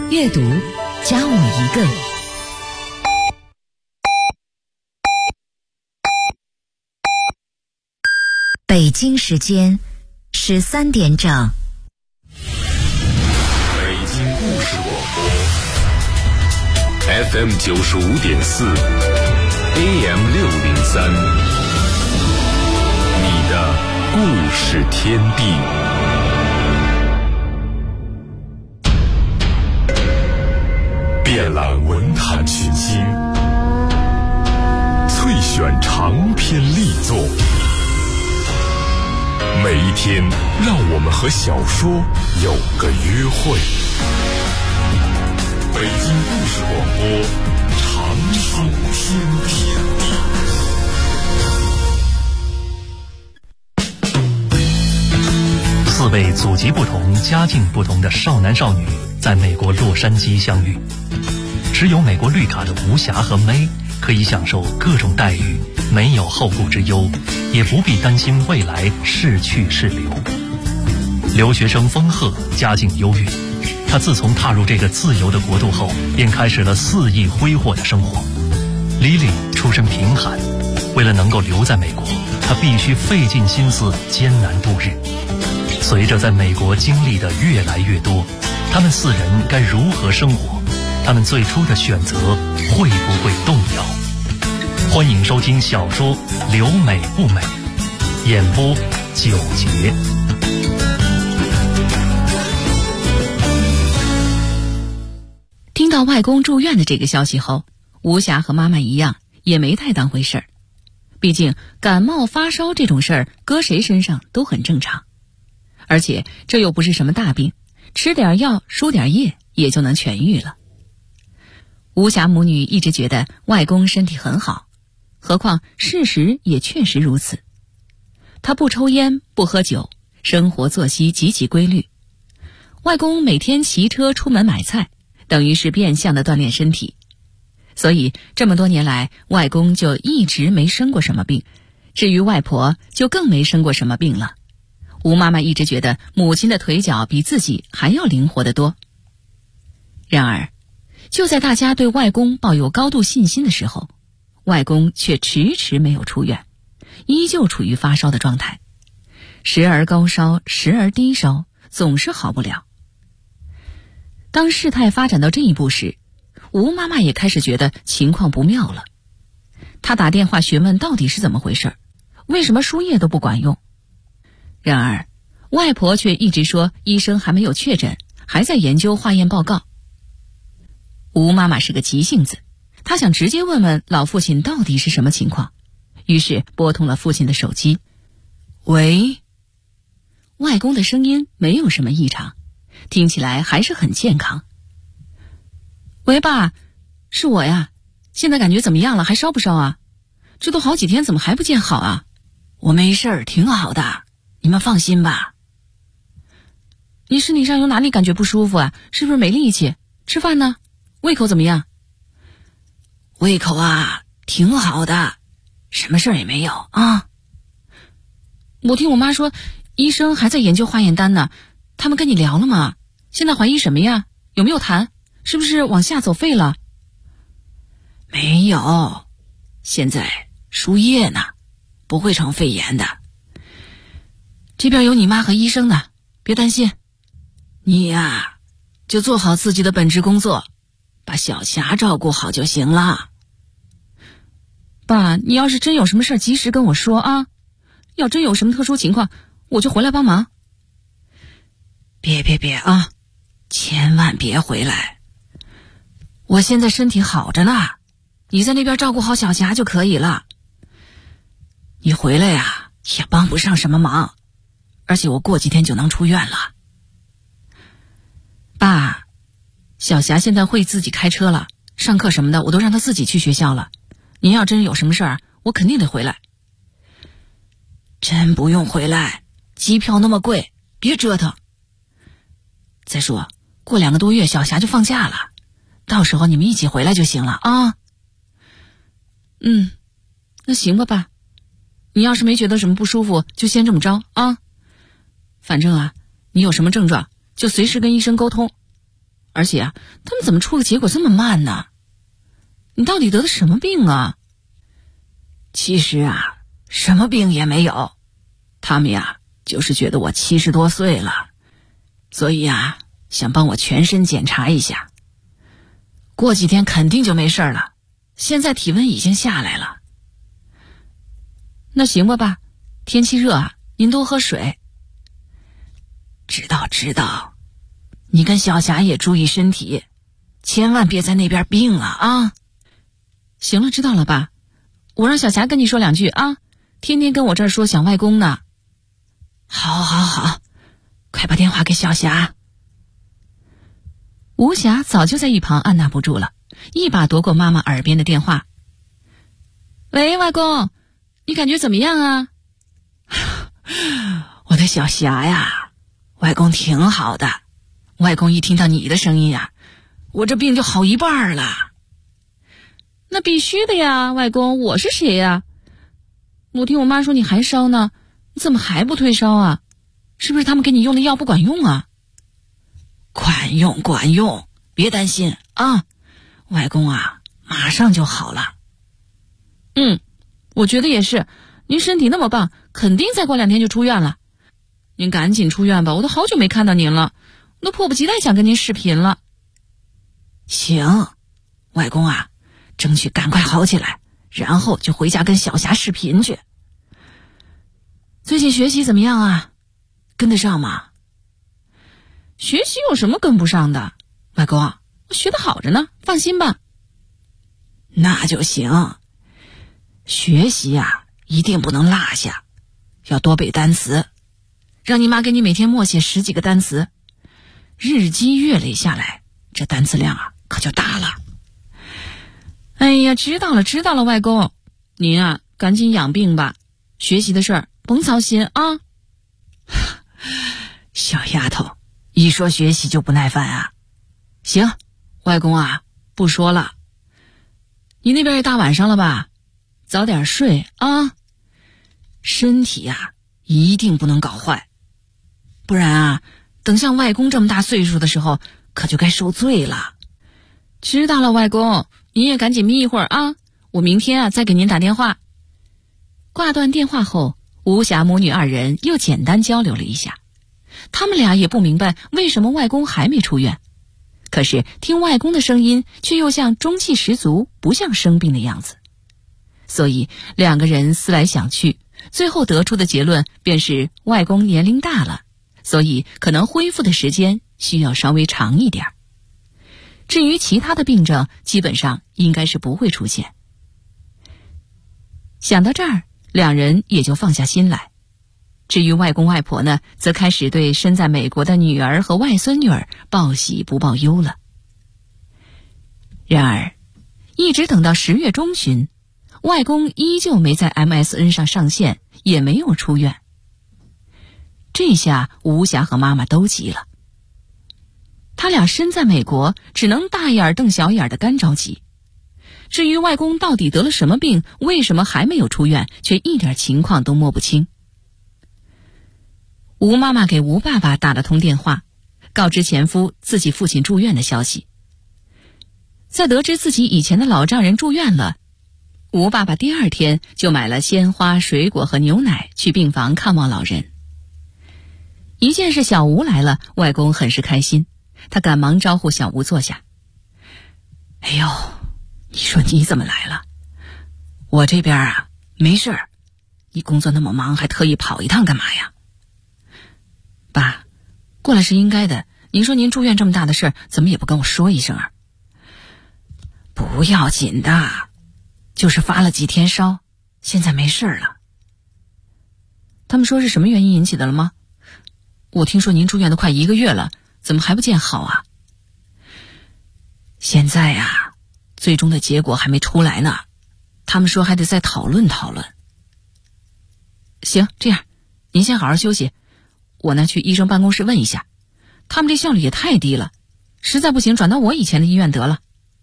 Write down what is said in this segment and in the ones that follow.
阅读加我一个。北京时间13点整。 北京故事广播 FM 95.4 AM 603，你的故事天地。遍览文坛群星，萃选长篇力作。每一天，让我们和小说有个约会。北京故事广播，长寿天地。 4位祖籍不同、家境不同的少男少女在美国洛杉矶相遇。持有美国绿卡的吴霞和May可以享受各种待遇，没有后顾之忧，也不必担心未来是去是留。留学生风鹤家境优越，他自从踏入这个自由的国度后，便开始了肆意挥霍的生活。Lily 出身贫寒，为了能够留在美国，他必须费尽心思艰难度日。随着在美国经历的越来越多，他们4人该如何生活？他们最初的选择会不会动摇？欢迎收听小说《留美不美》，演播9节。 听到外公住院的这个消息后，吴霞和妈妈一样，也没太当回事儿。毕竟感冒发烧这种事儿，搁谁身上都很正常。而且这又不是什么大病，吃点药输点液也就能痊愈了。吴霞母女一直觉得外公身体很好，何况事实也确实如此。他不抽烟不喝酒，生活作息极其规律。外公每天骑车出门买菜，等于是变相的锻炼身体。所以这么多年来，外公就一直没生过什么病，至于外婆就更没生过什么病了。吴妈妈一直觉得母亲的腿脚比自己还要灵活得多。然而就在大家对外公抱有高度信心的时候，外公却迟迟没有出院，依旧处于发烧的状态，时而高烧，时而低烧，总是好不了。当事态发展到这一步时，吴妈妈也开始觉得情况不妙了。她打电话询问到底是怎么回事，为什么输液都不管用。然而外婆却一直说医生还没有确诊，还在研究化验报告。吴妈妈是个急性子，她想直接问问老父亲到底是什么情况，于是拨通了父亲的手机。喂，外公的声音没有什么异常，听起来还是很健康。喂爸，是我呀，现在感觉怎么样了？还烧不烧啊？这都好几天怎么还不见好啊？我没事儿，挺好的，你们放心吧。你身体上有哪里感觉不舒服啊？是不是没力气？吃饭呢？胃口怎么样？胃口啊，挺好的，什么事儿也没有啊。我听我妈说，医生还在研究化验单呢，他们跟你聊了吗？现在怀疑什么呀？有没有痰？是不是往下走肺了？没有，现在输液呢，不会成肺炎的。这边有你妈和医生呢，别担心。你呀，就做好自己的本职工作，把小霞照顾好就行了。爸，你要是真有什么事及时跟我说啊，要真有什么特殊情况，我就回来帮忙。别啊，千万别回来。我现在身体好着呢，你在那边照顾好小霞就可以了。你回来呀，也帮不上什么忙，而且我过几天就能出院了。爸，小霞现在会自己开车了，上课什么的我都让她自己去学校了。您要真有什么事儿，我肯定得回来。真不用回来，机票那么贵，别折腾。再说过2个多月小霞就放假了，到时候你们一起回来就行了啊。那行吧爸，你要是没觉得什么不舒服就先这么着啊。反正啊，你有什么症状就随时跟医生沟通。 而且啊，他们怎么出的结果这么慢呢？你到底得的什么病啊？ 其实啊，什么病也没有，他们呀就是觉得我70多岁了，所以啊想帮我全身检查一下，过几天肯定就没事了。现在体温已经下来了。 那行吧爸，天气热啊，您多喝水。 知道，你跟小霞也注意身体，千万别在那边病了啊。 行了，知道了爸，我让小霞跟你说2句啊，天天跟我这儿说想外公呢。 好，快把电话给小霞。 吴霞早就在一旁按捺不住了，一把夺过妈妈耳边的电话。喂，外公，你感觉怎么样啊？ 我的小霞呀，外公挺好的。外公一听到你的声音呀，我这病就好一半了。 那必须的呀，外公，我是谁呀？我听我妈说你还烧呢，你怎么还不退烧啊？是不是他们给你用的药不管用啊？ 管用，别担心啊，外公啊马上就好了。 我觉得也是，您身体那么棒，肯定再过2天就出院了。您赶紧出院吧，我都好久没看到您了，我都迫不及待想跟您视频了。 行，外公啊争取赶快好起来，然后就回家跟小霞视频去。最近学习怎么样啊？跟得上吗？ 学习有什么跟不上的？外公，我学得好着呢，放心吧。 那就行，学习啊一定不能落下，要多背单词，让你妈给你每天默写10几个单词，日积月累下来，这单词量啊可就大了。 哎呀，知道了，外公，您啊赶紧养病吧，学习的事儿甭操心啊。 小丫头，一说学习就不耐烦啊。 行，外公啊不说了，你那边也大晚上了吧，早点睡啊。 身体啊一定不能搞坏，不然啊等像外公这么大岁数的时候可就该受罪了。 知道了，外公，您也赶紧眯一会儿啊，我明天啊再给您打电话。挂断电话后，吴霞母女2人又简单交流了一下，他们俩也不明白为什么外公还没出院，可是听外公的声音却又像中气十足，不像生病的样子。所以2个人思来想去，最后得出的结论便是外公年龄大了，所以可能恢复的时间需要稍微长一点。至于其他的病症，基本上应该是不会出现。想到这儿，2人也就放下心来。至于外公外婆呢，则开始对身在美国的女儿和外孙女儿报喜不报忧了。然而一直等到10月中旬，外公依旧没在 MSN 上上线，也没有出院。这下吴霞和妈妈都急了，他俩身在美国，只能大眼瞪小眼的干着急。至于外公到底得了什么病，为什么还没有出院，却一点情况都摸不清。吴妈妈给吴爸爸打了通电话，告知前夫自己父亲住院的消息。在得知自己以前的老丈人住院了，吴爸爸第2天就买了鲜花、水果和牛奶去病房看望老人。一见是小吴来了，外公很是开心，他赶忙招呼小吴坐下。 哎呦，你说你怎么来了？我这边啊没事儿，你工作那么忙，还特意跑一趟干嘛呀？ 爸，过来是应该的，您说您住院这么大的事儿，怎么也不跟我说一声啊？ 不要紧的，就是发了几天烧，现在没事了。 他们说是什么原因引起的了吗？我听说您住院都快1个月了，怎么还不见好啊？ 现在啊，最终的结果还没出来呢，他们说还得再讨论讨论。 行，这样您先好好休息，我呢去医生办公室问一下，他们这效率也太低了，实在不行转到我以前的医院得了。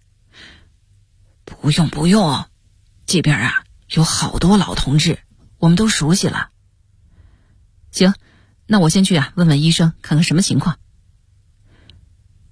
不用，这边啊有好多老同志，我们都熟悉了。 行，那我先去问问医生，看看什么情况。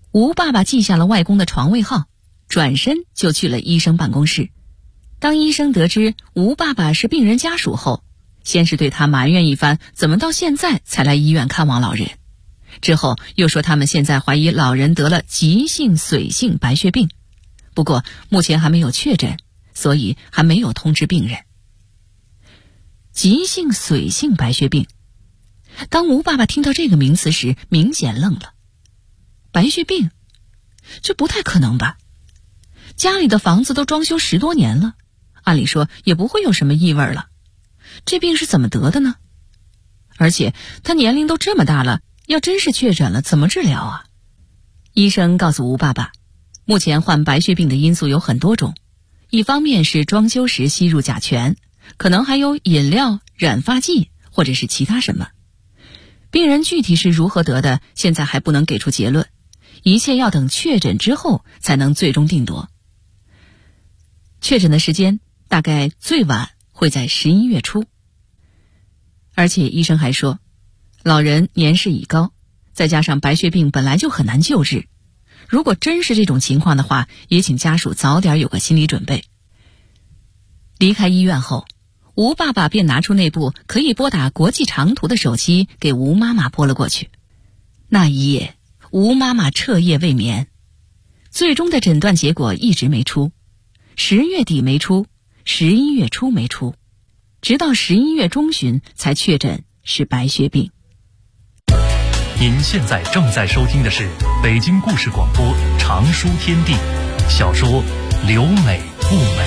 吴爸爸记下了外公的床位号，转身就去了医生办公室。当医生得知吴爸爸是病人家属后，先是对他埋怨一番，怎么到现在才来医院看望老人，之后又说他们现在怀疑老人得了急性髓性白血病，不过目前还没有确诊，所以还没有通知病人。急性髓性白血病，当吴爸爸听到这个名词时明显愣了。白血病？这不太可能吧？家里的房子都装修10多年了，按理说也不会有什么异味了，这病是怎么得的呢？而且他年龄都这么大了，要真是确诊了，怎么治疗啊？医生告诉吴爸爸，目前患白血病的因素有很多种，一方面是装修时吸入甲醛，可能还有饮料、染发剂或者是其他什么。病人具体是如何得的，现在还不能给出结论，一切要等确诊之后才能最终定夺。确诊的时间大概最晚会在11月初。而且医生还说，老人年事已高，再加上白血病本来就很难救治，如果真是这种情况的话，也请家属早点有个心理准备。离开医院后，吴爸爸便拿出那部可以拨打国际长途的手机给吴妈妈拨了过去。那一夜，吴妈妈彻夜未眠，最终的诊断结果一直没出，10月底没出，11月初没出，直到11月中旬才确诊是白血病。 您现在正在收听的是北京故事广播《长书天地》小说《留美不美》。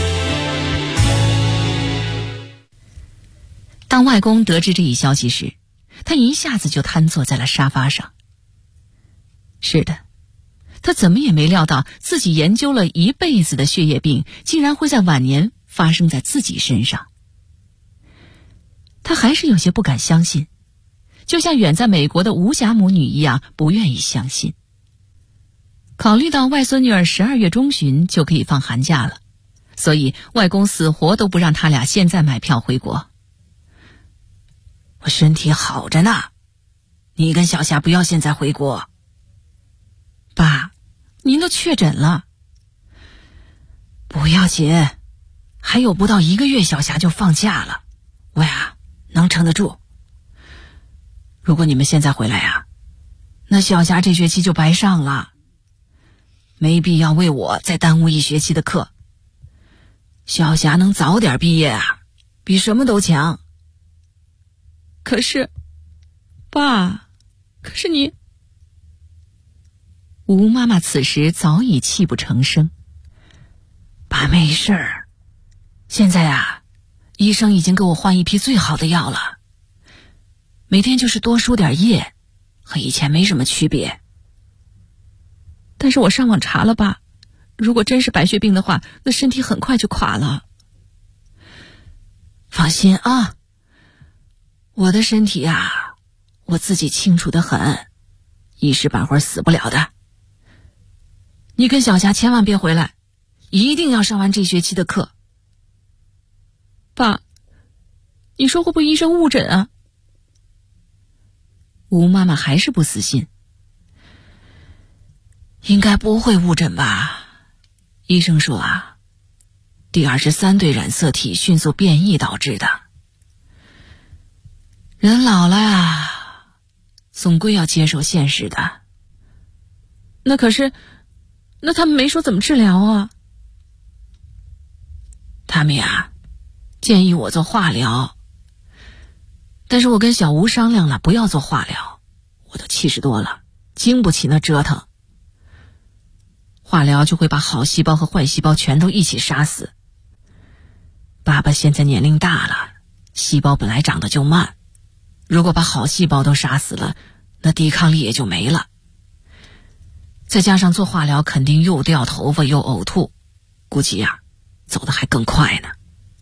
当外公得知这一消息时，他一下子就瘫坐在了沙发上。是的，他怎么也没料到自己研究了一辈子的血液病，竟然会在晚年发生在自己身上。他还是有些不敢相信，就像远在美国的吴家母女一样不愿意相信。考虑到外孙女儿12月中旬就可以放寒假了，所以外公死活都不让他俩现在买票回国。 我身体好着呢，你跟小霞不要现在回国。 爸，您都确诊了。 不要紧，还有不到1个月小霞就放假了，我呀能撑得住。如果你们现在回来呀，那小霞这学期就白上了，没必要为我再耽误1学期的课。小霞能早点毕业啊，比什么都强。 可是，爸，可是你……吴妈妈此时早已泣不成声。 爸没事儿，现在啊，医生已经给我换一批最好的药了，每天就是多输点液，和以前没什么区别。 但是我上网查了爸，如果真是白血病的话，那身体很快就垮了。 放心啊，我的身体啊，我自己清楚得很，一时半会儿死不了的。你跟小霞千万别回来，一定要上完这学期的课。 爸，你说会不会医生误诊啊？ 吴妈妈还是不死心。应该不会误诊吧？医生说啊，第23对染色体迅速变异导致的。人老了啊，总归要接受现实的。 那他们没说怎么治疗啊？ 他们呀，建议我做化疗，但是我跟小吴商量了，不要做化疗，我都70多了，经不起那折腾。化疗就会把好细胞和坏细胞全都一起杀死。爸爸现在年龄大了，细胞本来长得就慢，如果把好细胞都杀死了，那抵抗力也就没了。再加上做化疗肯定又掉头发又呕吐，估计呀，走得还更快呢。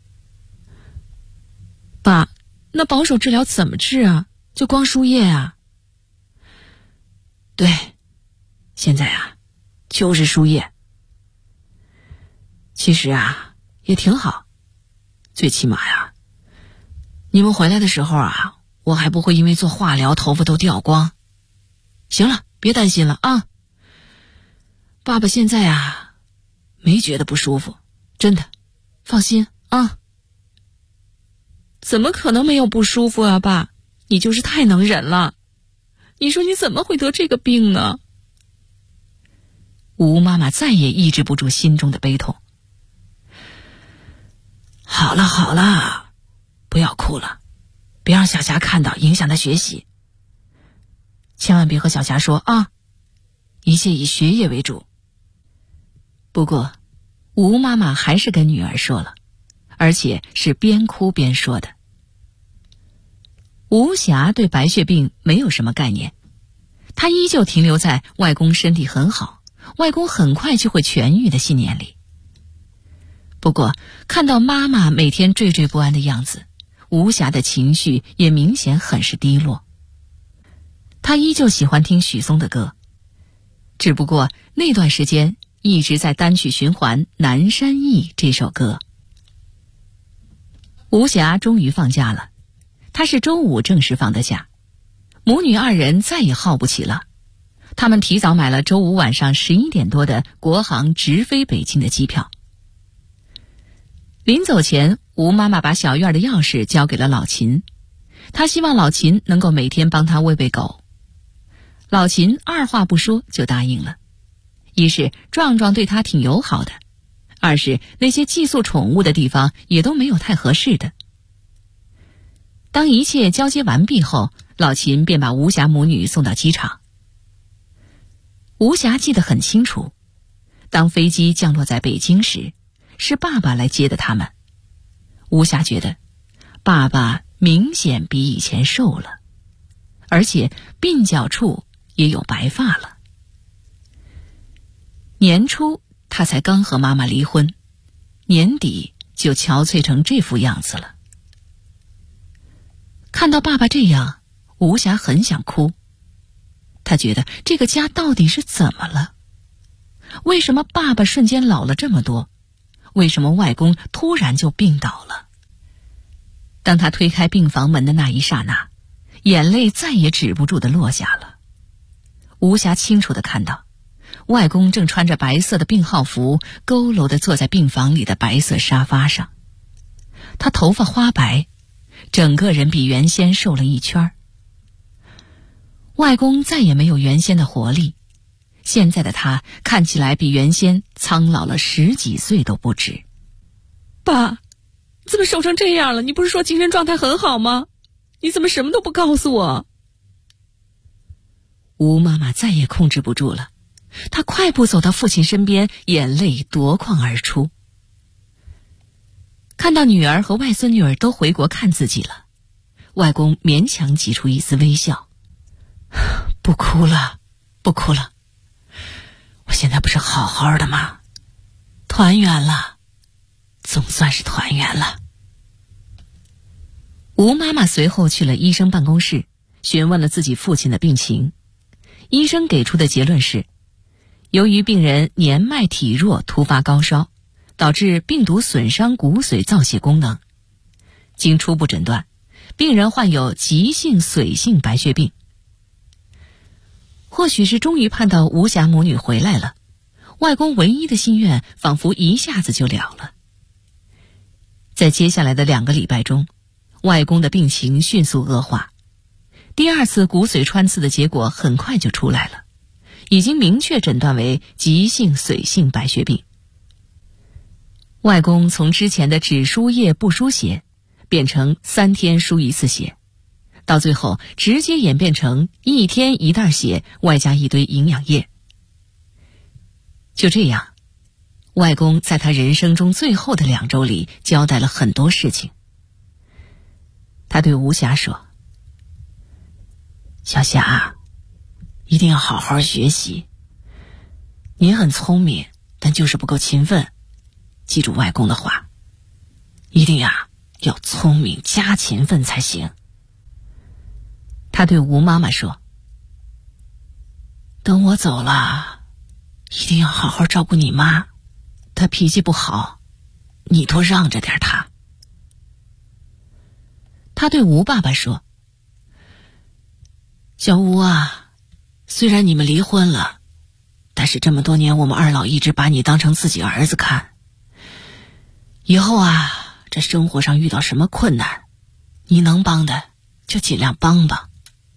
爸，那保守治疗怎么治啊？就光输液啊？ 对，现在啊，就是输液。其实啊，也挺好，最起码呀，你们回来的时候啊，我还不会因为做化疗头发都掉光。行了，别担心了啊， 爸爸现在啊，没觉得不舒服，真的，放心啊。 怎么可能没有不舒服啊，爸？你就是太能忍了。你说你怎么会得这个病呢？ 吴妈妈再也抑制不住心中的悲痛。好了好了，不要哭了，别让小霞看到，影响她学习。千万别和小霞说啊，一切以学业为主。不过吴妈妈还是跟女儿说了，而且是边哭边说的。吴霞对白血病没有什么概念，她依旧停留在外公身体很好，外公很快就会痊愈的信念里。不过看到妈妈每天惴惴不安的样子，吴霞的情绪也明显很是低落。她依旧喜欢听许嵩的歌，只不过那段时间一直在单曲循环《南山忆》这首歌。吴霞终于放假了，她是周五正式放的假，母女二人再也耗不起了。他们提早买了周五晚上11点多的国航直飞北京的机票。临走前，吴妈妈把小院的钥匙交给了老秦，她希望老秦能够每天帮她喂喂狗。老秦二话不说就答应了，一是壮壮对他挺友好的，二是那些寄宿宠物的地方也都没有太合适的。当一切交接完毕后，老秦便把吴霞母女送到机场。吴霞记得很清楚，当飞机降落在北京时，是爸爸来接的他们。吴霞觉得爸爸明显比以前瘦了，而且鬓角处也有白发了。年初他才刚和妈妈离婚，年底就憔悴成这副样子了。看到爸爸这样，吴霞很想哭。她觉得这个家到底是怎么了？为什么爸爸瞬间老了这么多？为什么外公突然就病倒了？当她推开病房门的那一刹那，眼泪再也止不住地落下了。吴霞清楚地看到，外公正穿着白色的病号服，佝偻地坐在病房里的白色沙发上。他头发花白，整个人比原先瘦了一圈。外公再也没有原先的活力，现在的他看起来比原先苍老了10几岁都不止。 爸，怎么瘦成这样了？你不是说精神状态很好吗？你怎么什么都不告诉我？ 吴妈妈再也控制不住了，她快步走到父亲身边，眼泪夺眶而出。看到女儿和外孙女儿都回国看自己了，外公勉强挤出一丝微笑。不哭了，不哭了，我现在不是好好的吗？团圆了，总算是团圆了。吴妈妈随后去了医生办公室，询问了自己父亲的病情。医生给出的结论是，由于病人年迈体弱，突发高烧，导致病毒损伤骨髓造血功能。经初步诊断，病人患有急性髓性白血病。或许是终于盼到吴霞母女回来了，外公唯一的心愿仿佛一下子就了了。在接下来的2个礼拜中，外公的病情迅速恶化。第2次骨髓穿刺的结果很快就出来了，已经明确诊断为急性髓性白血病。外公从之前的只输液不输血，变成3天输1次血，到最后直接演变成1天1袋血，外加一堆营养液。就这样，外公在他人生中最后的2周里交代了很多事情。他对吴霞说：小霞，一定要好好学习。你很聪明，但就是不够勤奋。记住外公的话，一定要聪明加勤奋才行。他对吴妈妈说：等我走了，一定要好好照顾你妈，她脾气不好，你多让着点她。他对吴爸爸说：小吴啊，虽然你们离婚了， 但是这么多年我们二老一直把你当成自己儿子看。以后啊，这生活上遇到什么困难，你能帮的就尽量帮吧。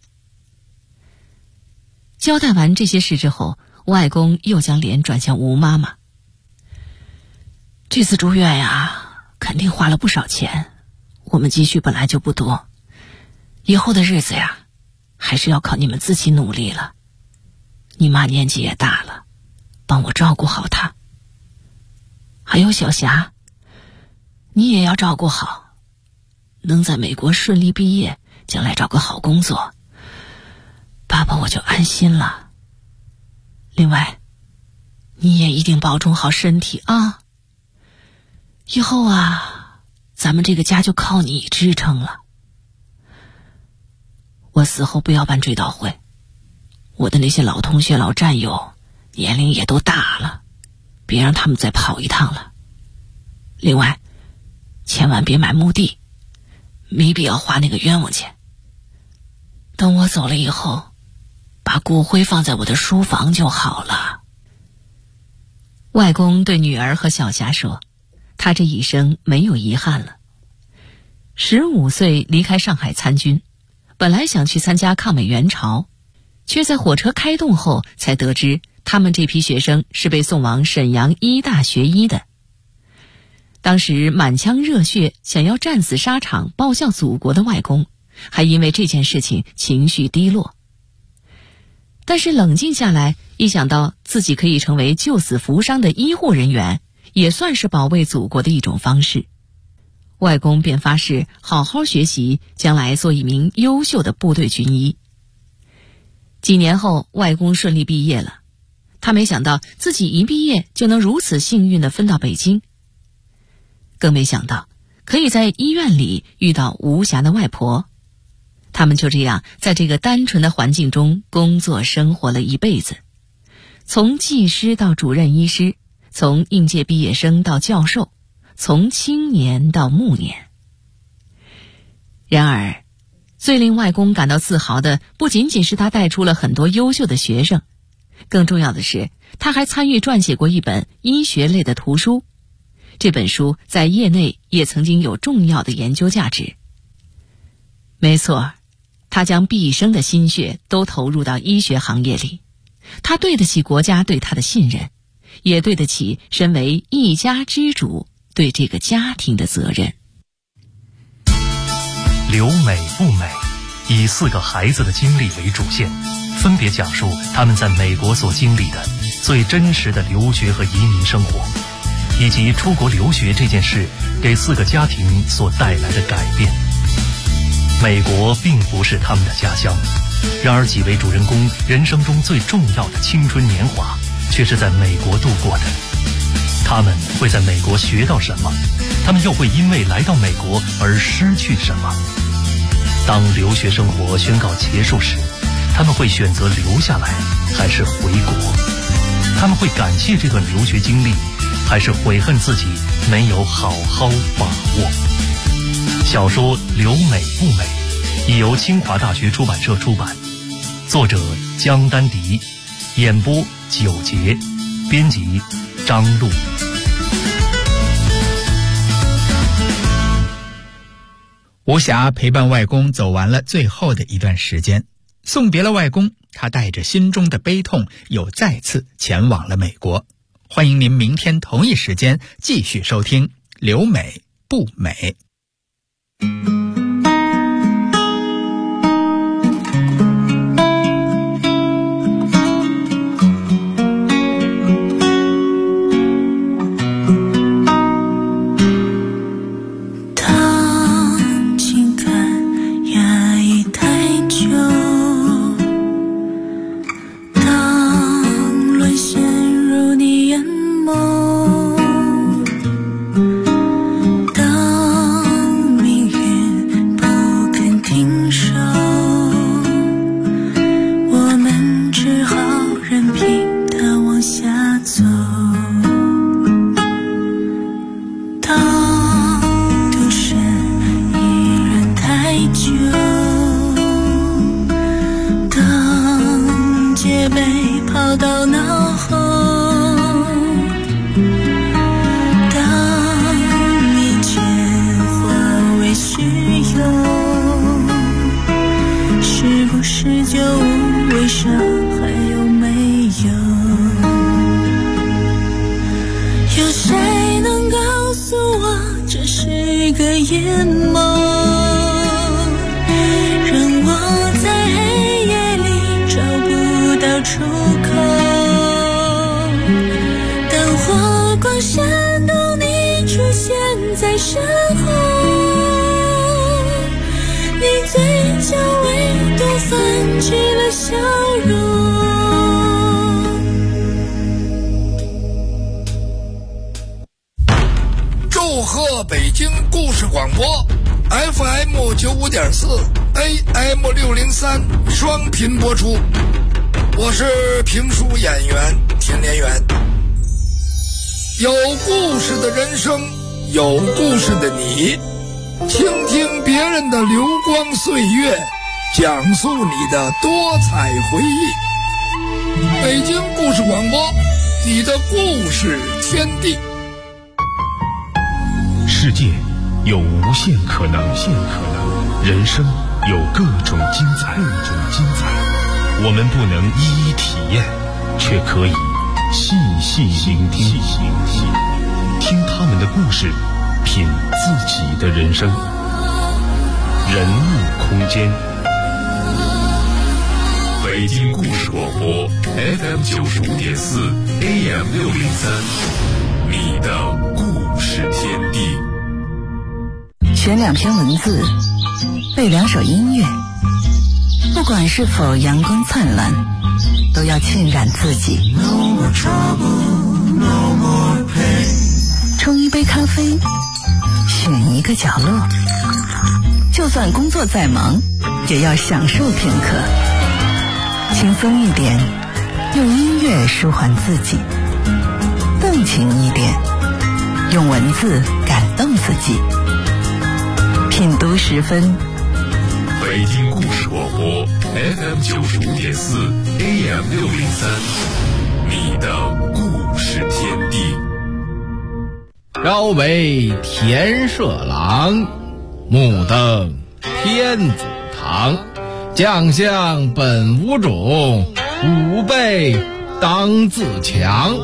交代完这些事之后，外公又将脸转向吴妈妈。 这次住院呀，肯定花了不少钱，我们积蓄本来就不多，以后的日子呀，还是要靠你们自己努力了。你妈年纪也大了，帮我照顾好她。还有小霞，你也要照顾好，能在美国顺利毕业，将来找个好工作，爸爸我就安心了。另外，你也一定保重好身体啊。以后啊，咱们这个家就靠你支撑了。我死后不要办追悼会，我的那些老同学老战友年龄也都大了，别让他们再跑一趟了。另外，千万别买墓地，没必要花那个冤枉钱。等我走了以后，把骨灰放在我的书房就好了。 外公对女儿和小霞说，他这一生没有遗憾了。15岁离开上海参军，本来想去参加抗美援朝，却在火车开动后才得知，他们这批学生是被送往沈阳医大学医的。当时满腔热血想要战死沙场报效祖国的外公，还因为这件事情情绪低落。但是冷静下来，一想到自己可以成为救死扶伤的医护人员，也算是保卫祖国的一种方式，外公便发誓好好学习，将来做一名优秀的部队军医。几年后，外公顺利毕业了，他没想到自己一毕业就能如此幸运地分到北京，更没想到可以在医院里遇到吴霞的外婆。他们就这样在这个单纯的环境中工作生活了一辈子，从技师到主任医师，从应届毕业生到教授，从青年到暮年。然而，最令外公感到自豪的不仅仅是他带出了很多优秀的学生，更重要的是，他还参与撰写过一本医学类的图书。这本书在业内也曾经有重要的研究价值。没错，他将毕生的心血都投入到医学行业里，他对得起国家对他的信任，也对得起身为一家之主对这个家庭的责任。 留美不美，以4个孩子的经历为主线，分别讲述他们在美国所经历的最真实的留学和移民生活，以及出国留学这件事给4个家庭所带来的改变。美国并不是他们的家乡，然而几位主人公人生中最重要的青春年华却是在美国度过的。他们会在美国学到什么？他们又会因为来到美国而失去什么？当留学生活宣告结束时，他们会选择留下来还是回国？他们会感谢这段留学经历，还是悔恨自己没有好好把握？小说《留美不美》已由清华大学出版社出版，作者江丹迪，演播9节，编辑张璐。 吴霞陪伴外公走完了最后的一段时间，送别了外公，他带着心中的悲痛，又再次前往了美国。欢迎您明天同一时间继续收听《留美不美》。 当命运淹没，让我在黑夜里找不到出口。当火光闪动，你出现在身后，你嘴角唯独泛起了笑容。 祝贺北京故事广播 FM 95.4 AM 603双频播出，我是评书演员田连元。有故事的人生，有故事的你，倾听别人的流光岁月，讲述你的多彩回忆。北京故事广播，你的故事天地。 世界有无限可能，人生有各种精彩。我们不能一一体验，却可以细细聆听，听他们的故事，品自己的人生。人物空间，北京故事广播 FM 95.4 AM 603，你的故事天地。 选2篇文字，背2首音乐，不管是否阳光灿烂，都要浸染自己。冲一杯咖啡，选一个角落，就算工作再忙，也要享受片刻。轻松一点，用音乐舒缓自己；动情一点，用文字感动自己。品读10分， 北京故事广播 FM 95.4 AM 603，你的故事天地。 朝为田舍郎，暮登天祖堂。将相本无种，吾辈当自强。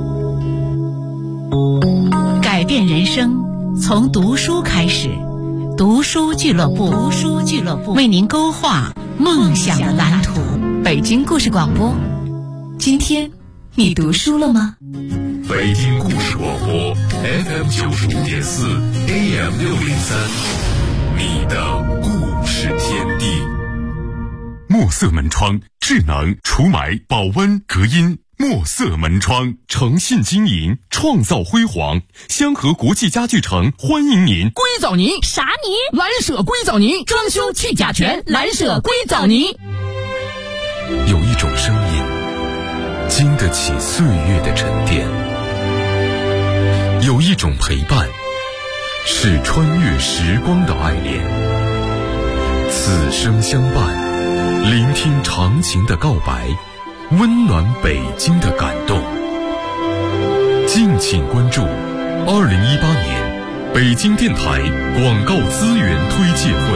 改变人生，从读书开始。读书俱乐部，为您勾画梦想的蓝图。北京故事广播，今天你读书了吗？ 北京故事广播 FM 95.4 AM 603，你的故事天地。墨色门窗，智能除霾、保温、隔音。墨色门窗，诚信经营，创造辉煌。香河国际家具城欢迎您。 硅藻泥啥泥？蓝舍硅藻泥，装修去甲醛，蓝舍硅藻泥。 有一种声音，经得起岁月的沉淀；有一种陪伴，是穿越时光的爱恋。此生相伴，聆听长情的告白。温暖北京的感动。敬请关注2018年北京电台广告资源推介会。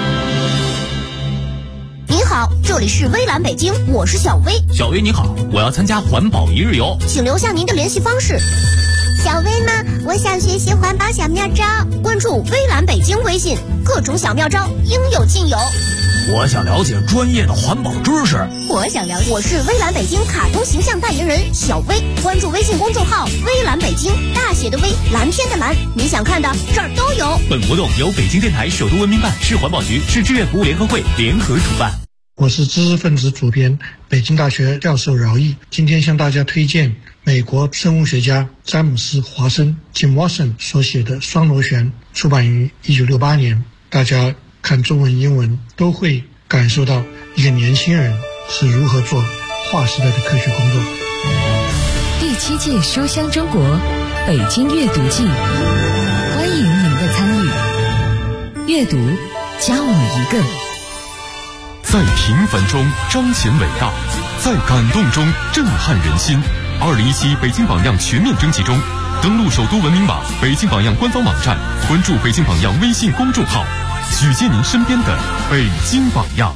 您好，这里是微蓝北京，我是小薇。 小薇你好，我要参加环保一日游， 请留下您的联系方式。小薇吗？我想学习环保小妙招，关注微蓝北京微信，各种小妙招应有尽有。 我想了解专业的环保知识。 我是微蓝北京卡通形象代言人小薇，关注微信公众号微蓝北京，大写的微，蓝天的蓝，你想看的这儿都有。 本活动由北京电台首都文明办、市环保局、市志愿服务联合会联合主办。 我是知识分子主编，北京大学教授饶毅，今天向大家推荐美国生物学家詹姆斯·华生 Jim Watson 所写的《双螺旋》，出版于1968年。大家看中文英文都会感受到一个年轻人是如何做划时代的科学工作。 第7届书香中国北京阅读季，欢迎您的参与。阅读加我一个。 在平凡中彰显伟大，在感动中震撼人心。2017北京榜样全面征集中，登录首都文明网、北京榜样官方网站，关注北京榜样微信公众号，举荐您身边的北京榜样。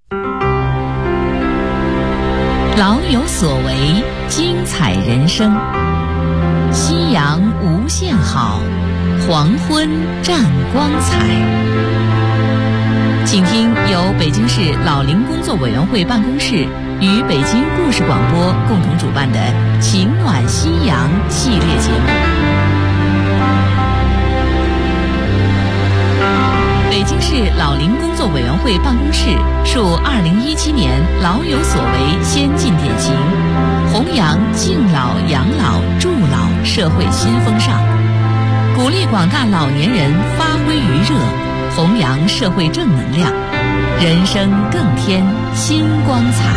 老有所为，精彩人生。夕阳无限好， 黄昏占光彩。请听由北京市老龄工作委员会办公室与北京故事广播共同主办的《情暖夕阳》系列节目。北京市老龄工作委员会办公室树2017年老有所为先进典型，弘扬敬老、养老、助老社会新风尚，鼓励广大老年人发挥余热，弘扬社会正能量，人生更添新光彩。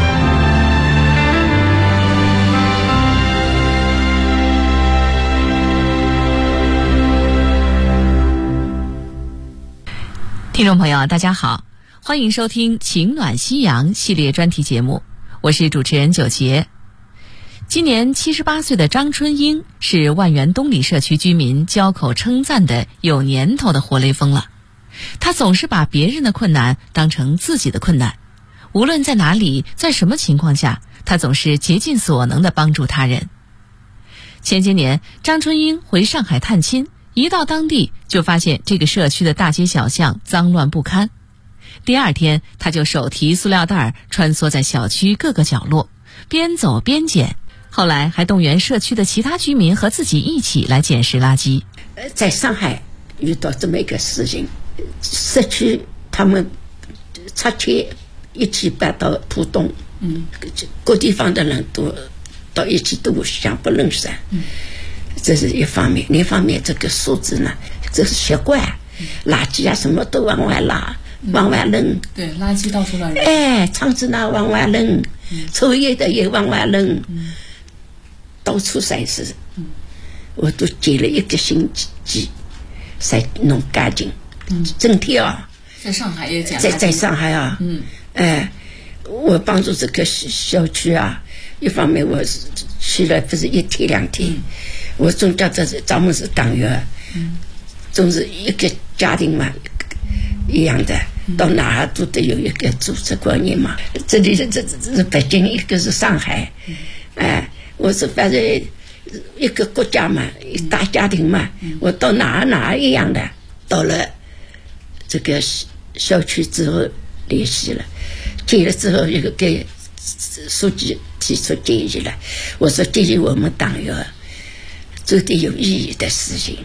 听众朋友，大家好，欢迎收听《情暖夕阳》系列专题节目，我是主持人九杰。今年78岁的张春英是万源东里社区居民交口称赞的有年头的活雷锋了。他总是把别人的困难当成自己的困难，无论在哪里，在什么情况下，他总是竭尽所能地帮助他人。前些年，张春英回上海探亲，一到当地就发现这个社区的大街小巷脏乱不堪。第二天，他就手提塑料袋穿梭在小区各个角落，边走边捡。后来还动员社区的其他居民和自己一起来捡拾垃圾。 在上海遇到这么一个事情，社区他们拆迁一起搬到浦东，各地方的人都到一起都相不认识，这是一方面。另一方面，这个素质呢，这是习惯，垃圾啊什么都往外拉，往外扔。 对，垃圾到处乱扔。 肠子呢往外扔，抽烟的也往外扔，到处晒是。我都捡了1个星期才弄干净。整天啊， 在上海也捡。 在上海啊，我帮助这个小区啊，一方面我去了不是1天2天，我总觉得咱们是党员，总是一个家庭嘛一样的，到哪儿都得有一个组织观念嘛。这里这是北京，一个是上海，我是反正一个国家嘛，一大家庭嘛，我到哪儿一样的。到了这个小区之后联系了，接了之后又给书记提出建议了。我说建议我们党员做点有意义的事情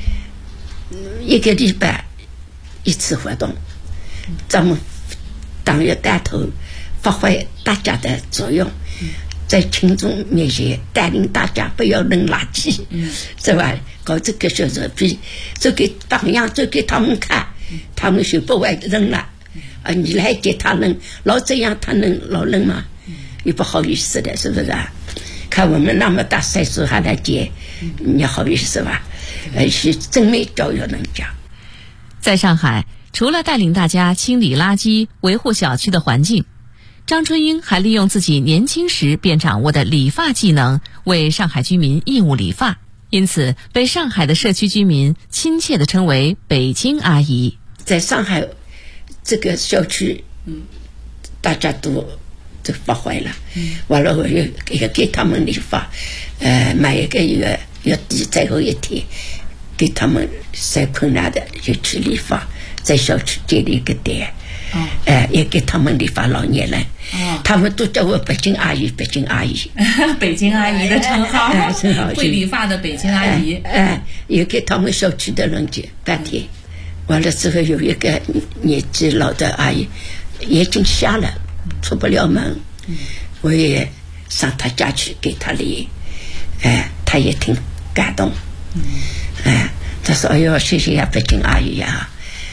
，1个礼拜1次活动，咱们党员带头发挥大家的作用，在群众面前带领大家不要扔垃圾，是吧？搞这个就是比这个榜样做给他们看，他们就不会扔了。你来给他扔，老这样他能老扔吗？也不好意思的，是不是啊？看我们那么大岁数还来接，你好意思吧？是正面教育人家。 在上海，除了带领大家清理垃圾、维护小区的环境，张春英还利用自己年轻时便掌握的理发技能，为上海居民义务理发，因此被上海的社区居民亲切地称为北京阿姨。 在上海这个小区，大家都发挥了，完了我也给他们理发，每1个月要抵最后1天，给他们再困难的就去理发，在小区建立一个店。也给他们理发老年人，他们都叫我北京阿姨，北京阿姨， 北京阿姨的称号，会理发的北京阿姨。 也给他们小区的人家半天，完了之后有一个年纪老的阿姨，眼睛瞎了，出不了门，我也上他家去给他理，他也挺感动，他说：“哎呦，谢谢呀，北京阿姨呀，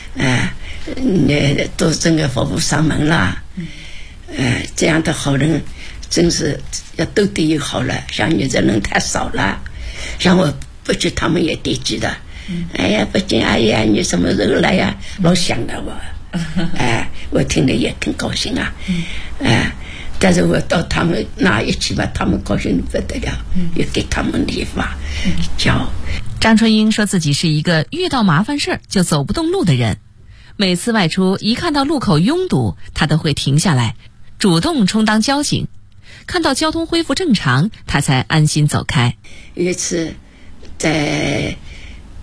你都整个服务上门了，这样的好人真是要都得有好了，像你这人太少了，让我不知他们也惦记的。哎呀，北京阿姨啊，你什么时候来呀？老想着我，我听了也挺高兴啊，但是我到他们那一去吧，他们高兴得不得了，也给他们理发教。” 张春英说自己是一个遇到麻烦事儿就走不动路的人，每次外出一看到路口拥堵，他都会停下来，主动充当交警，看到交通恢复正常，他才安心走开。 有一次在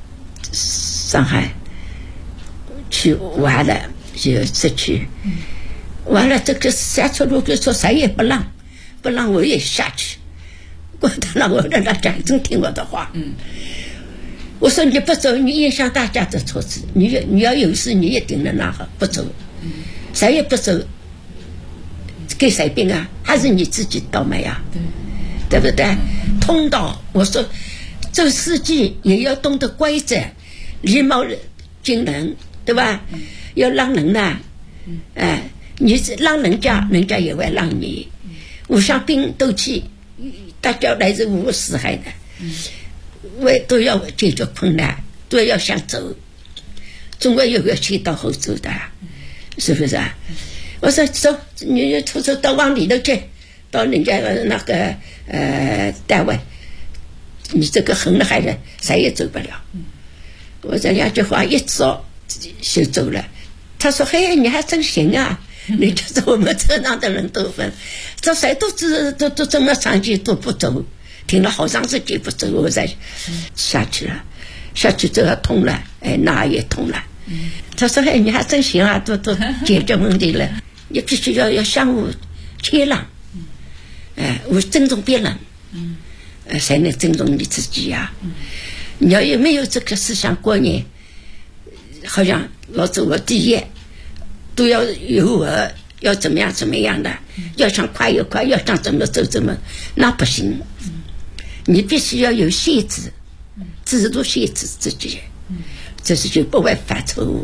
上海去玩了，就出去，完了这个下车路就说谁也不让我也下去。我让他讲真听我的话。我说你不走，你影响大家的措施，你要有事你一定能拿好，不走，谁也不走，给谁病啊？还是你自己倒霉啊？对不对？通道，我说做司机也要懂得规则，礼貌敬人，对吧？要让人呐，你让人家也会让你，互相并斗气，大家来自无死害的。都要解决困难，都要想走，总归有个先到后走的，是不是啊？我说走，你走到往里头去，到人家那个单位，你这个横的害人，谁也走不了。我这两句话一说就走了。他说：“嘿，你还真行啊！你就是我们车上的人都分，这谁都这么长期都不走。”停了好长时间不走，我再下去了，下去之后通了，那也通了。他说：“哎，你还真行啊，都解决问题了。你必须要相互谦让，我尊重别人，才能尊重你自己呀。你要有没有这个思想观念，好像老子我第一，都要有我，要怎么样的，要想快有快，要想怎么走怎么，那不行。”你必须要有限制，制度限制自己，这是就不会犯错误。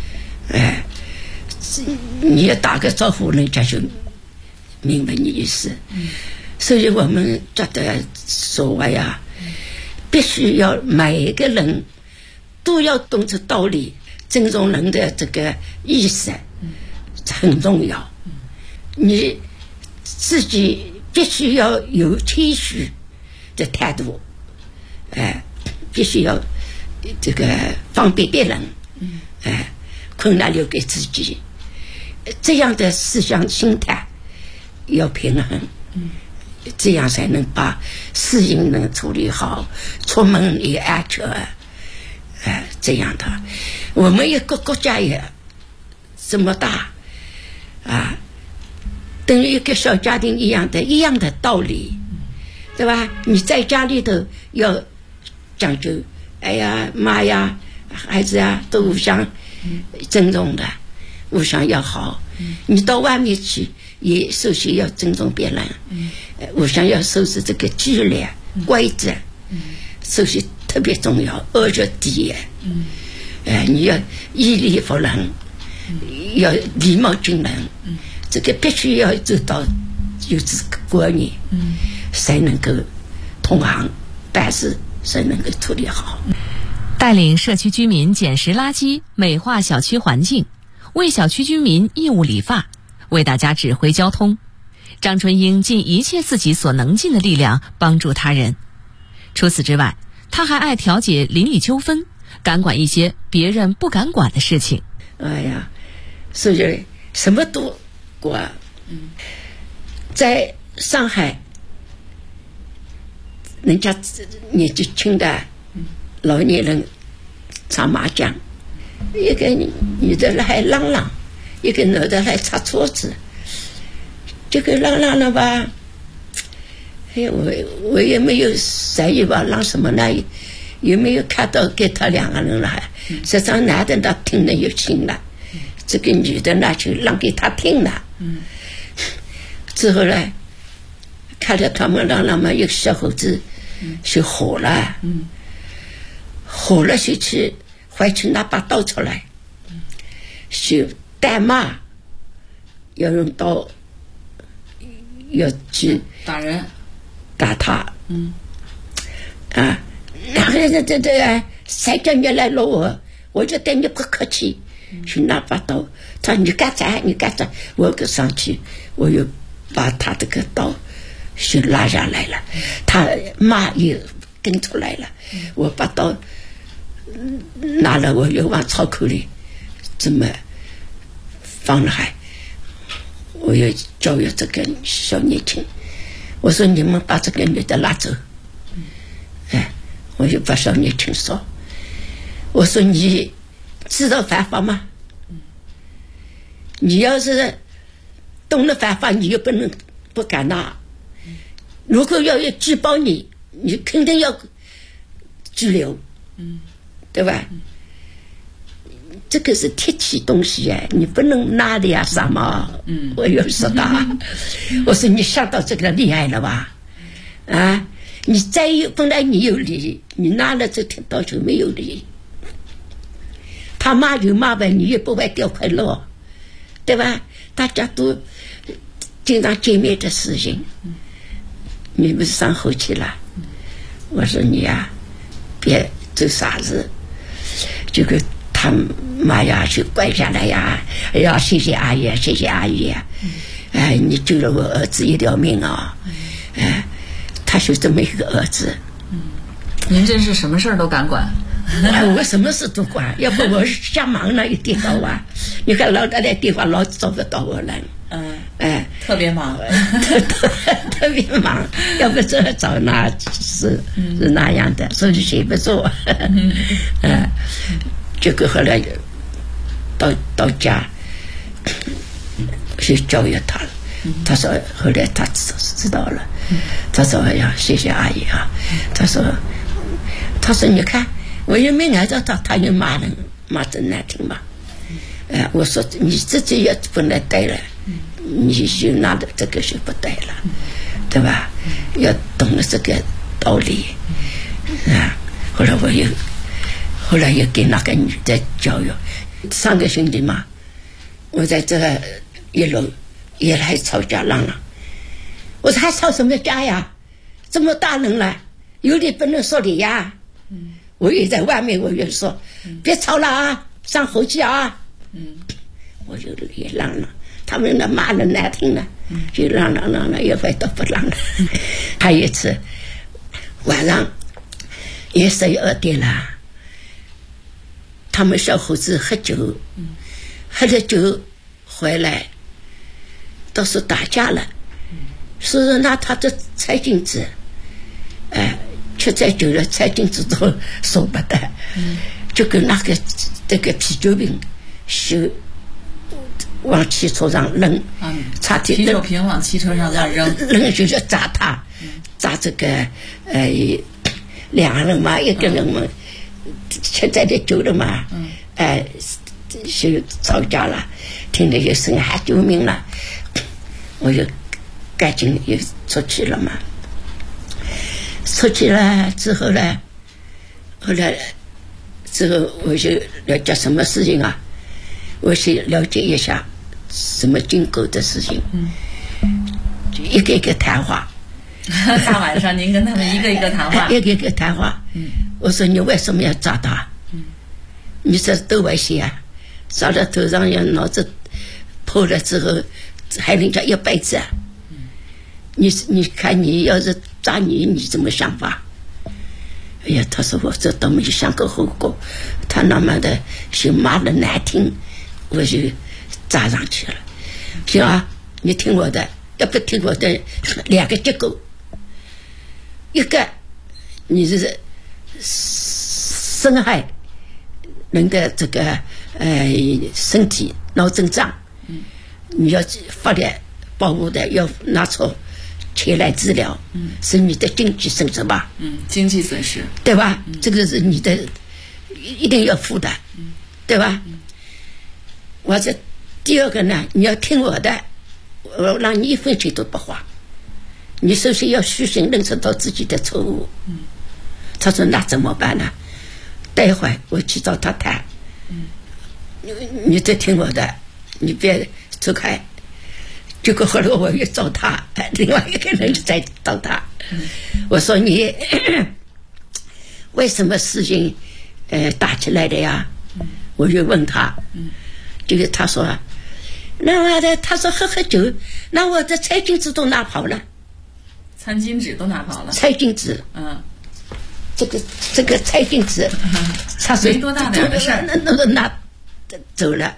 你要打个招呼，人家就明白你意思。所以我们觉得所谓啊，必须要每一个人都要懂这道理，尊重人的这个意识很重要。你自己必须要有谦虚的态度，必须要这个方便别人，困难留给自己，这样的思想心态要平衡，这样才能把事情能处理好，出门也安全，这样的。我们一个国家也这么大啊，等于一个小家庭一样的道理。对吧？你在家里头要讲究，哎呀妈呀，孩子啊，都互相尊重的，互相要好。你到外面去，也首先要尊重别人，互相要守持这个纪律规则，首先特别重要，恶就第一。你要以理服人，要礼貌敬人，这个必须要做到有这个观念。才能够同行办事，才能够处理好。 带领社区居民捡拾垃圾，美化小区环境，为小区居民义务理发，为大家指挥交通。张春英尽一切自己所能尽的力量帮助他人。除此之外，他还爱调解邻里纠纷，敢管一些别人不敢管的事情。 哎呀，所以什么都管。在上海，人家年纪轻的老年人打麻将，一个女的还嚷嚷，一个男的还擦桌子。这个嚷嚷了吧，我也没有参与吧，嚷什么呢？也没有看到给他两个人了，还实际上男的他听得有心了，这个女的呢就让给他听了。之后呢，看到他们嚷嚷嘛，有个小伙子就火了，火了就去回去拿把刀出来，就打骂，要用刀要去打人， 打他。这谁叫你来搂我，我就对你不客气，去拿把刀。他说你干啥？我跟上去，我又把他这个刀就拉下来了，他骂也跟出来了，我把刀拿了，我又往槽口里这么放了海。我又教育这个小年轻，我说你们把这个女的拉走。我就把小年轻说， 我说你知道犯法吗？你要是懂得犯法，你又不能不敢拿。如果要举报你，你肯定要拘留，对吧？这个是铁器东西呀，你不能拿的呀，啥嘛？我又说他，我说你想到这个厉害了吧？啊，你再有本来你有利益，你拿了这条道就没有利益。他骂就骂呗，你也不会掉块肉，对吧？大家都经常见面的事情，你们伤后气了。我说你呀，别做傻子，这个。他妈呀，就跪下来呀！哎呀，谢谢阿姨，谢谢阿姨！哎，你救了我儿子一条命啊！哎，他就这么一个儿子。 您真是什么事儿都敢管。 我什么事都管，要不我瞎忙了一电到啊！你看老太太电话老找不到我了。哎， 特别忙， 特别忙，要不这找那是那样的，所以写不住。这个后来到家去教育他了。他说后来他知道了，他说哎呀谢谢阿姨啊，他说你看我又没挨着他又骂人骂真难听嘛。我说你自己也不能带了，你就拿的这个就不带了，对吧？要懂得这个道理。后来又给那个女的教育。上个星期嘛，我在这一楼也来吵架嚷嚷。我说还吵什么架呀？这么大人了，有理不能说理呀。我也在外面，我也说别吵了啊，伤和气啊。我就也嚷嚷，他们那骂人难听了，就嚷嚷，一会都不嚷了。还有一次晚上也12点了。他们小伙子喝酒，喝了酒回来，倒是打架了，是拿他的菜金子，吃菜酒了，菜金子都舍不得，就跟这个啤酒瓶就往汽车上扔，差点啤酒瓶往汽车上扔就是砸他，砸这个两个人嘛，一个人嘛。吃在的酒了嘛，就吵架了，听了一声喊救命了，我就赶紧又出去了嘛。出去了之后呢，后来之后我就了解什么事情啊，我去了解一下什么经过的事情，就一个一个谈话。 大晚上您跟他们一个一个谈话， 一个一个谈话。我说你为什么要砸他？你这多危险啊！砸到头上要脑子破了之后，还人家一辈子啊！你看你要是砸你怎么想法？哎呀，他说我这都没想过后果，他那么的就骂得难听，我就砸上去了。行啊，你听我的，要不听我的，两个结果。一个你是伤害人的这个身体脑震荡，你要法律保护的，要拿出钱来治疗，是你的经济损失吧？ 经济损失， 对吧？这个是你的一定要付的，对吧？我这第二个呢，你要听我的，我让你1分钱都不花。你首先要虚心认识到自己的错误。他说那怎么办呢？待会儿我去找他谈。你得听我的，你别走开。结果后来我又找他，另外一个人再找他。我说你为什么事情打起来的呀？我就问他。这个他说他说喝酒，那我的菜金子都拿跑了。 餐巾纸都拿跑了， 菜巾纸，这个菜巾纸，他说没多大点的事儿， 那拿走了，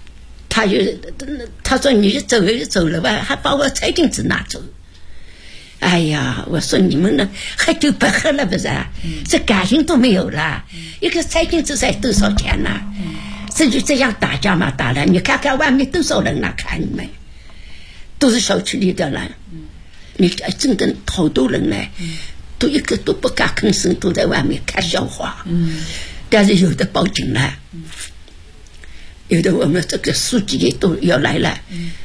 他说你走了吧，还把我菜巾纸拿走， 哎呀，我说你们呢，喝酒不喝了不是？这感情都没有了。一个菜金子才多少钱呢？这就这样打架嘛，打了。你看看外面多少人啊？看你们，都是小区里的人。你真的好多人呢，都一个都不敢吭声，都在外面看笑话。但是有的报警了，有的我们这个书记也都要来了。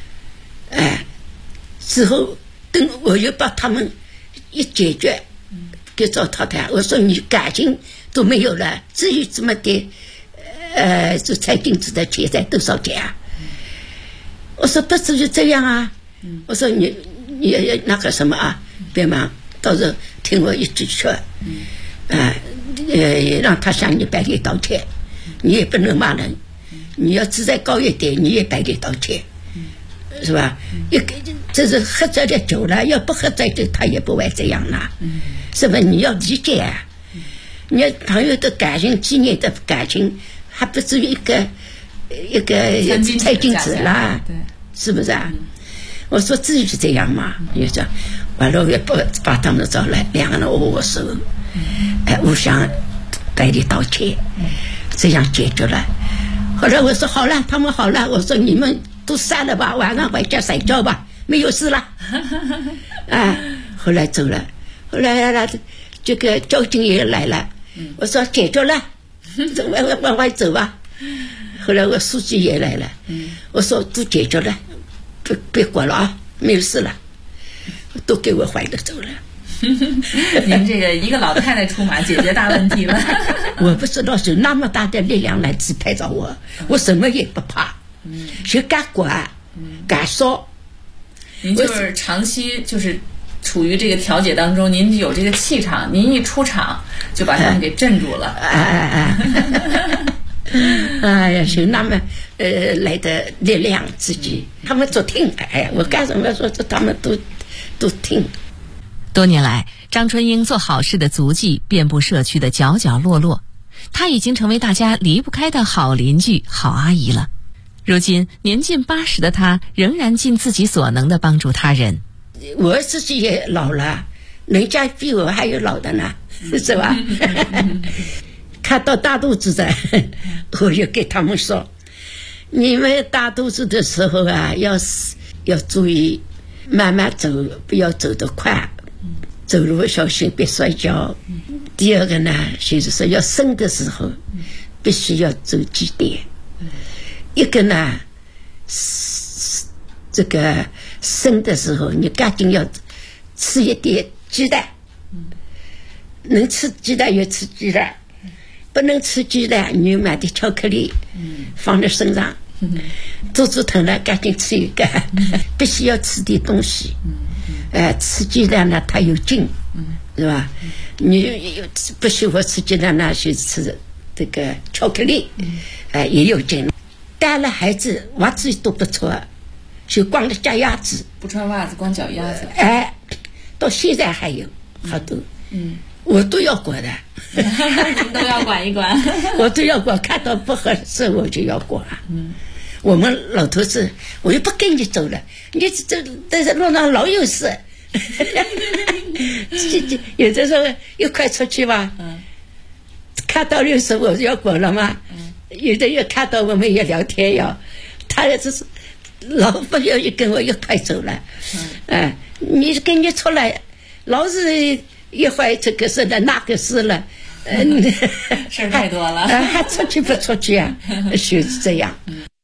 之后等我又把他们一解决，给找他谈。我说你感情都没有了，至于这么点，这蔡金子的钱才多少钱啊？我说不至于这样啊。我说你那个什么啊，别忙，到时候听我一句劝，让他向你白里道歉，你也不能骂人，你要姿态高一点，你也白里道歉，是吧？这是喝醉了酒了，要不喝醉酒，他也不会这样啦，是吧？你要理解啊，你朋友的感情，几年的感情，还不至于一个蔡金子啦，是不是啊？我说至于这样嘛，你说完了我也不把他们找来，两个人握握手，互相白里道歉，这样解决了。后来我说好了，他们好了，我说你们都散了吧，晚上回家睡觉吧，没有事了。后来走了，后来这个交警也来了，我说解决了，往外走吧。后来我书记也来了，我说都解决了。别管了啊，没有事了，都给我怀着走了。 您这个一个老太太出马解决大问题了。 我不知道是那么大的力量来支配着我，我什么也不怕，就敢管，敢说。 您就是长期就是处于这个调解当中，您有这个气场，您一出场就把他们给镇住了。 哎呀，是那么来的力量自己，他们都听。我干什么说他们都听。 多年来，张春英做好事的足迹遍布社区的角角落落，她已经成为大家离不开的好邻居、好阿姨了。如今年近80的她，仍然尽自己所能的帮助他人。 我自己也老了，人家比我还有老的呢，是吧？看到大肚子的，我就给他们说，你们大肚子的时候啊，要注意慢慢走，不要走得快，走路小心别摔跤。第二个呢，就是说要生的时候必须要走几点。一个呢，这个生的时候你赶紧要吃一点鸡蛋，能吃鸡蛋就吃鸡蛋，不能吃鸡蛋你买的巧克力放在身上，肚子疼了赶紧吃一个，必须要吃点东西。吃鸡蛋呢它有劲，是吧？你不喜欢吃鸡蛋呢，就吃这个巧克力，也有劲。带了孩子袜子都不穿，就光着脚丫子， 不穿袜子光脚丫子。 到现在还有好多，我都要管的。 您都要管一管。 我都要管，看到不合适我就要管。我们老头子，我又不跟你走了，你这在路上老有事。有的时候一块出去吧，看到有时我就要管了嘛。有的又看到我们也聊天要，他也就是老不要跟我一块走了。你跟你出来，老是一会这个事了那个事了， 事儿太多了， 还出去不出去啊？就是这样。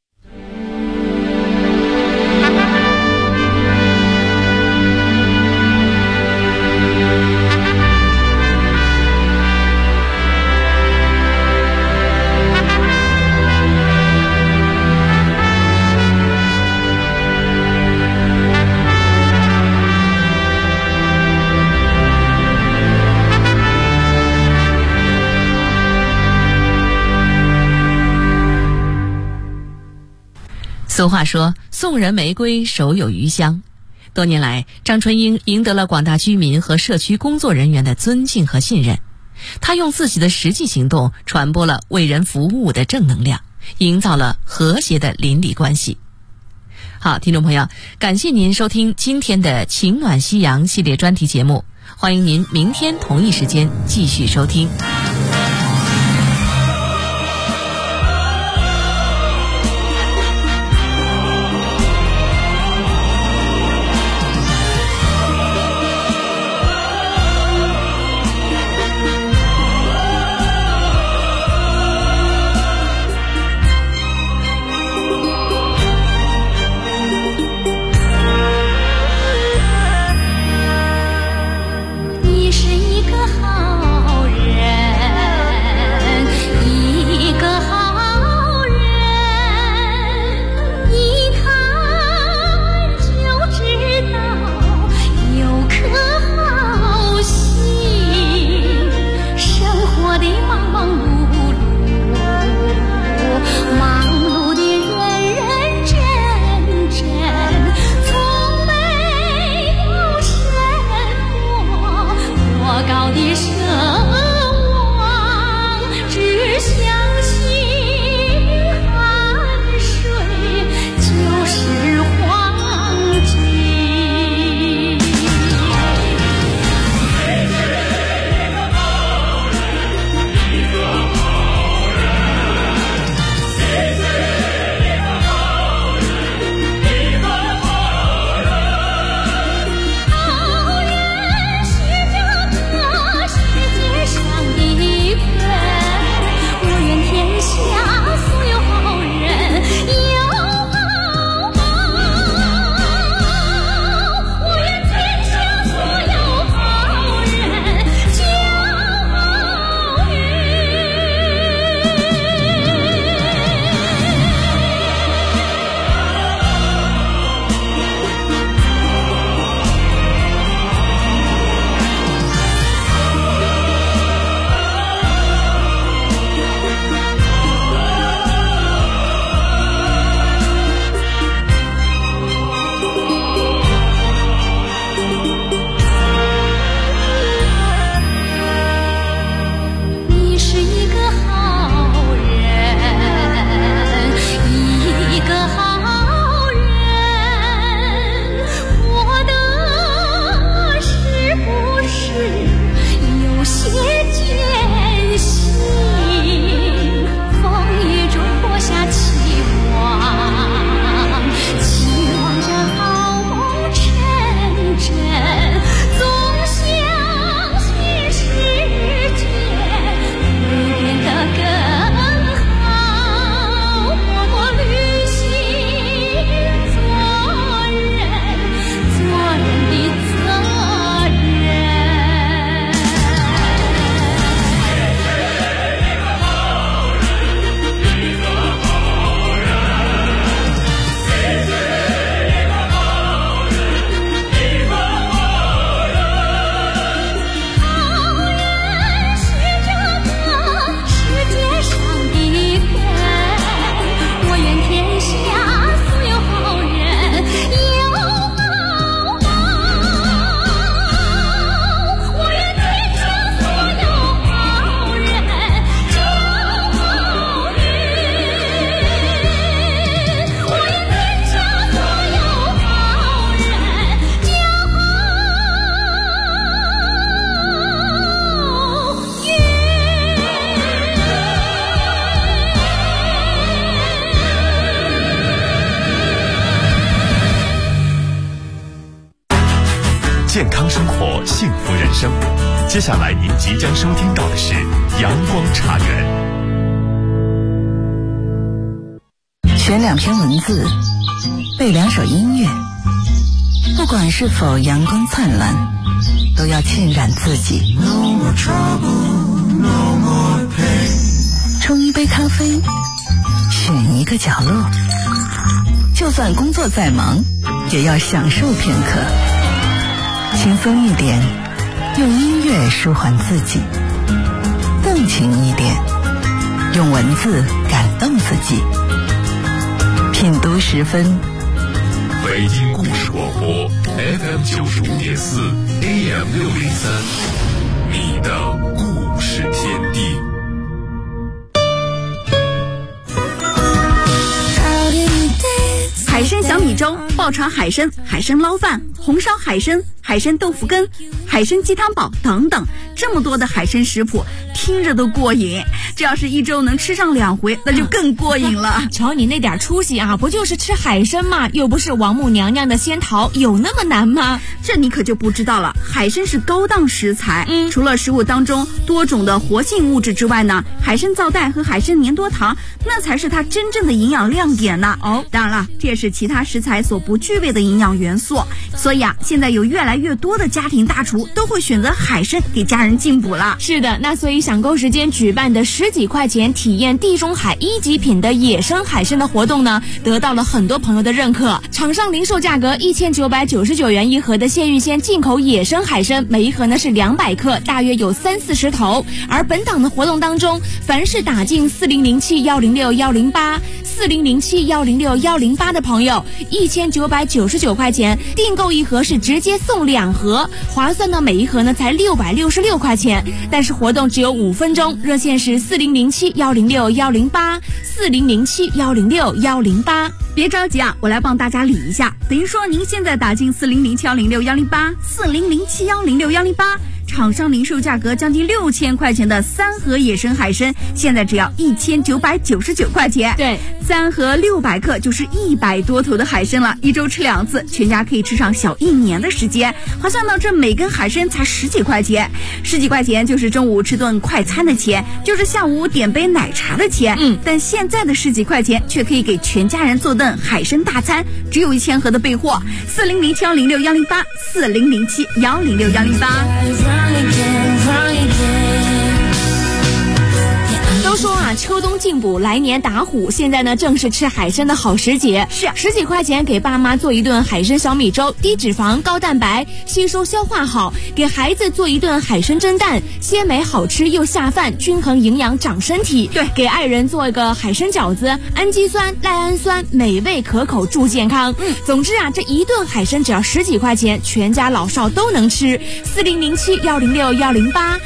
俗话说，送人玫瑰，手有余香。多年来，张春英赢得了广大居民和社区工作人员的尊敬和信任。她用自己的实际行动传播了为人服务的正能量，营造了和谐的邻里关系。 好，听众朋友，感谢您收听今天的情暖夕阳系列专题节目，欢迎您明天同一时间继续收听。 你是一个好人，一个好人，一看就知道有颗好心。生活的忙忙碌碌，忙碌的认认真真，从没有什么多高的奢望，只相信汗水就是黄金。好人是这个世界上的根，我愿天下所有好人有好报，我愿天下所有好人骄傲你是一个好人，一个好人，活得是不是有些艰辛？风雨中播下期望，期望着好梦成真，总相信世界会变得更好，默默履行做人的责任。好人是这个世界上的根，我愿天下所有好人有好报，我愿天下所有好人骄傲我愿天下所有好人骄健康生活，幸福人生。接下来您即将收听到的是阳光茶园。 选2篇文字，背2首音乐，不管是否阳光灿烂，都要浸染自己。冲一杯咖啡，选一个角落，就算工作再忙，也要享受片刻。轻松一点，用音乐舒缓自己；动情一点，用文字感动自己。品读10分， 北京故事广播 FM 95.4 AM 603，你的故事天地。 海参小米粥爆炒海参、海参捞饭、红烧海参、海参豆腐羹、海参鸡汤煲等等，这么多的海参食谱，听着都过瘾。这要是一周能吃上2回，那就更过瘾了。 瞧你那点出息啊，不就是吃海参吗？又不是王母娘娘的仙桃，有那么难吗？ 这你可就不知道了。海参是高档食材，除了食物当中多种的活性物质之外呢，海参皂苷和海参粘多糖，那才是它真正的营养亮点呢。当然了，这也是其他食材所不具备的营养元素。所以啊，现在有越来越多的家庭大厨都会选择海参给家人进补了。 是的，那所以享购时间举办的10几块钱体验地中海1级品的野生海参的活动呢，得到了很多朋友的认可。厂商零售价格1999元一盒的县域鲜进口野生海参，每一盒呢是200克，大约有30-40头。而本档的活动当中，凡是打进4007106108 4007106108的朋友，1999块钱订购一盒是直接送2盒，划算呢，每一盒呢才666块钱。但是活动只有5分钟，热线是4007106108 4007106108。 别着急啊，我来帮大家理一下。等于说您现在打进4007106108 4007106108，厂商零售价格将近6000块钱的3盒野生海参，现在只要1999块钱。 对 ，3盒600克就是100多头的海参了，一周吃2次，全家可以吃上小1年的时间。划算到这每根海参才10几块钱，10几块钱就是中午吃顿快餐的钱，就是下午点杯奶茶的钱。但现在的10几块钱却可以给全家人做顿海参大餐，只有1000盒的备货。4007106108 4007106108。 都说啊，秋冬进补，来年打虎。现在呢，正是吃海参的好时节。 是 10几块钱给爸妈做一顿海参小米粥，低脂肪、高蛋白，吸收消化好；给孩子做一顿海参蒸蛋，鲜美好吃又下饭，均衡营养长身体。 对， 给爱人做一个海参饺子，氨基酸、赖氨酸，美味可口助健康。总之啊，这一顿海参只要10几块钱，全家老少都能吃。4007106108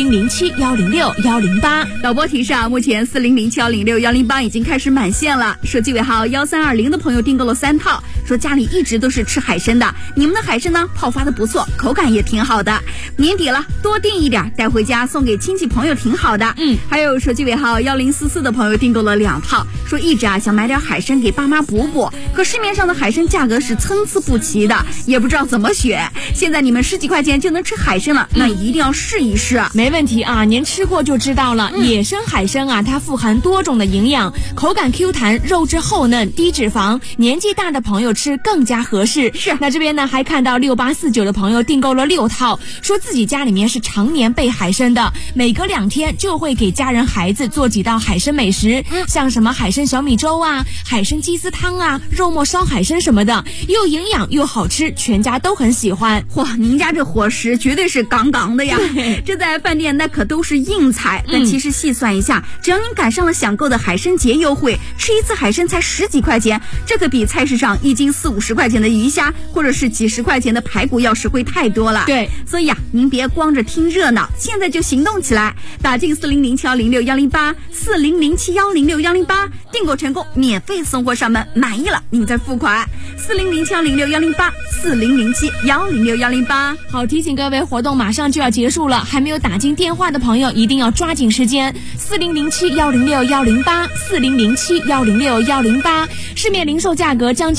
4007106108。 导播提示啊，目前4007106108已经开始满线了。手机尾号1320的朋友订购了3套，说家里一直都是吃海参的，你们的海参呢泡发的不错，口感也挺好的。年底了，多订一点带回家送给亲戚朋友挺好的。还有手机尾号1044的朋友订购了2套，说一直啊想买点海参给爸妈补补，可市面上的海参价格是参差不齐的，也不知道怎么选。现在你们10几块钱就能吃海参了，那一定要试一试。 没问题啊，您吃过就知道了。野生海参啊，它富含多种的营养，口感 Q 弹，肉质厚嫩，低脂肪，年纪大的朋友吃更加合适。 是， 那这边呢还看到6849的朋友订购了6套，说自己家里面是常年备海参的，每隔2天就会给家人孩子做几道海参美食，像什么海参小米粥啊、海参鸡丝汤啊、肉末烧海参什么的，又营养又好吃，全家都很喜欢。 哇，您家这伙食绝对是杠杠的呀！这在饭店那可都是硬菜，但其实细算一下，只要您赶上了享购的海参节优惠，吃一次海参才10几块钱，这可比菜市上1斤40-50块钱的鱼虾，或者是几十块钱的排骨要实惠太多了。 对， 所以啊，您别光着听热闹，现在就行动起来，打进4007106108 4007106108，订购成功免费送货上门，满意了您再付款。4007106108 4007106108。 好，提醒各位，活动马上就要结束了，还没有打进电话的朋友一定要抓紧时间。4007106108 4007106108，市面零售价格将近